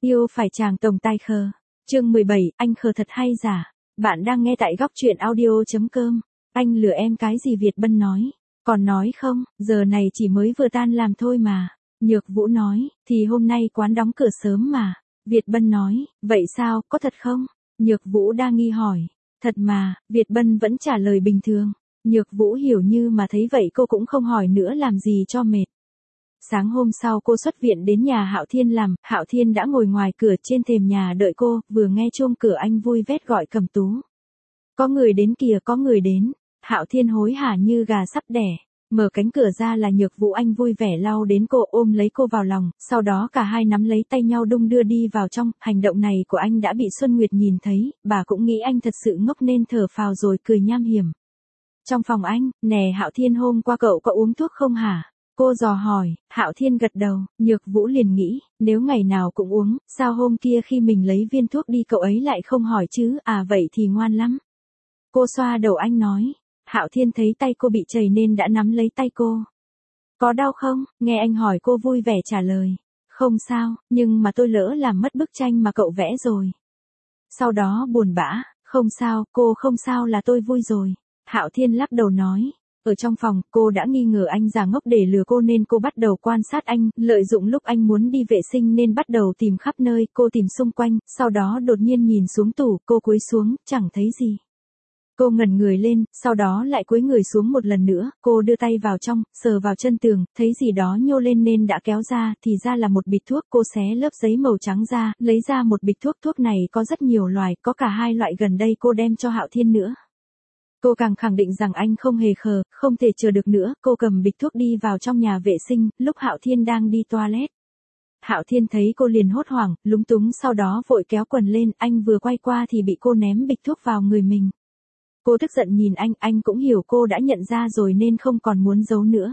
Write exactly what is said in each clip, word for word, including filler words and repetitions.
Yêu phải chàng tổng tài khờ. Chương mười bảy, anh khờ thật hay giả? Bạn đang nghe tại góc truyện audio chấm com. Anh lừa em cái gì Việt Bân nói. Còn nói không, giờ này chỉ mới vừa tan làm thôi mà. Nhược Vũ nói, thì hôm nay quán đóng cửa sớm mà. Việt Bân nói, vậy sao, có thật không? Nhược Vũ đa nghi hỏi. Thật mà, Việt Bân vẫn trả lời bình thường. Nhược Vũ hiểu như mà thấy vậy cô cũng không hỏi nữa làm gì cho mệt. Sáng hôm sau cô xuất viện đến nhà Hạo Thiên làm, Hạo Thiên đã ngồi ngoài cửa trên thềm nhà đợi cô, vừa nghe chuông cửa anh vui vét gọi Cẩm Tú. Có người đến kìa, có người đến. Hạo Thiên hối hả như gà sắp đẻ. Mở cánh cửa ra là Nhược Vũ, anh vui vẻ lao đến cô, ôm lấy cô vào lòng, sau đó cả hai nắm lấy tay nhau đung đưa đi vào trong. Hành động này của anh đã bị Xuân Nguyệt nhìn thấy, bà cũng nghĩ anh thật sự ngốc nên thở phào rồi cười nham hiểm. Trong phòng anh, nè Hạo Thiên, hôm qua cậu có uống thuốc không hả? Cô dò hỏi. Hạo Thiên gật đầu. Nhược Vũ liền nghĩ, nếu ngày nào cũng uống, sao hôm kia khi mình lấy viên thuốc đi cậu ấy lại không hỏi chứ? À vậy thì ngoan lắm. Cô xoa đầu anh nói. Hạo Thiên thấy tay cô bị chảy nên đã nắm lấy tay cô. Có đau không? Nghe anh hỏi cô vui vẻ trả lời. Không sao, nhưng mà tôi lỡ làm mất bức tranh mà cậu vẽ rồi. Sau đó buồn bã, không sao, cô không sao là tôi vui rồi. Hạo Thiên lắc đầu nói. Ở trong phòng, cô đã nghi ngờ anh giả ngốc để lừa cô nên cô bắt đầu quan sát anh, lợi dụng lúc anh muốn đi vệ sinh nên bắt đầu tìm khắp nơi, cô tìm xung quanh, sau đó đột nhiên nhìn xuống tủ, cô cúi xuống, chẳng thấy gì. Cô ngẩn người lên, sau đó lại cúi người xuống một lần nữa, cô đưa tay vào trong, sờ vào chân tường, thấy gì đó nhô lên nên đã kéo ra, thì ra là một bịch thuốc. Cô xé lớp giấy màu trắng ra, lấy ra một bịch thuốc, thuốc này có rất nhiều loại, có cả hai loại gần đây cô đem cho Hạo Thiên nữa. Cô càng khẳng định rằng anh không hề khờ, không thể chờ được nữa, cô cầm bịch thuốc đi vào trong nhà vệ sinh, lúc Hạo Thiên đang đi toilet. Hạo Thiên thấy cô liền hốt hoảng, lúng túng, sau đó vội kéo quần lên, anh vừa quay qua thì bị cô ném bịch thuốc vào người mình. Cô tức giận nhìn anh, anh cũng hiểu cô đã nhận ra rồi nên không còn muốn giấu nữa.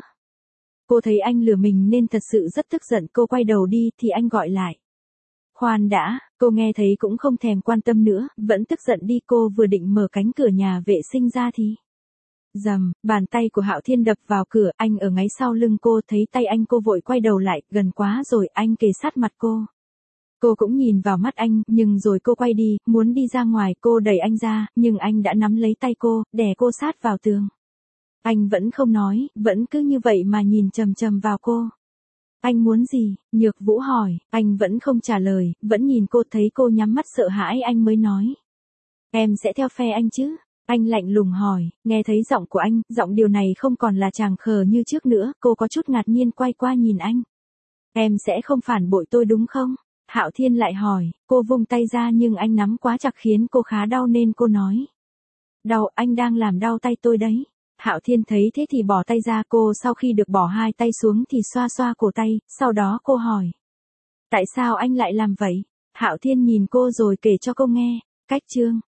Cô thấy anh lừa mình nên thật sự rất tức giận, cô quay đầu đi thì anh gọi lại. Khoan đã, cô nghe thấy cũng không thèm quan tâm nữa, vẫn tức giận đi. Cô vừa định mở cánh cửa nhà vệ sinh ra thì rầm, bàn tay của Hạo Thiên đập vào cửa, anh ở ngay sau lưng cô, thấy tay anh cô vội quay đầu lại, gần quá rồi, anh kề sát mặt cô. Cô cũng nhìn vào mắt anh, nhưng rồi cô quay đi, muốn đi ra ngoài, cô đẩy anh ra, nhưng anh đã nắm lấy tay cô, đè cô sát vào tường. Anh vẫn không nói, vẫn cứ như vậy mà nhìn chằm chằm vào cô. Anh muốn gì? Nhược Vũ hỏi, anh vẫn không trả lời, vẫn nhìn cô, thấy cô nhắm mắt sợ hãi anh mới nói. Em sẽ theo phe anh chứ? Anh lạnh lùng hỏi, nghe thấy giọng của anh, giọng điều này không còn là chàng khờ như trước nữa, cô có chút ngạc nhiên quay qua nhìn anh. Em sẽ không phản bội tôi đúng không? Hạo Thiên lại hỏi, cô vung tay ra nhưng anh nắm quá chặt khiến cô khá đau nên cô nói. Đau, anh đang làm đau tay tôi đấy. Hạo Thiên thấy thế thì bỏ tay ra. Cô sau khi được bỏ hai tay xuống thì xoa xoa cổ tay, sau đó cô hỏi. Tại sao anh lại làm vậy? Hạo Thiên nhìn cô rồi kể cho cô nghe. Cách chương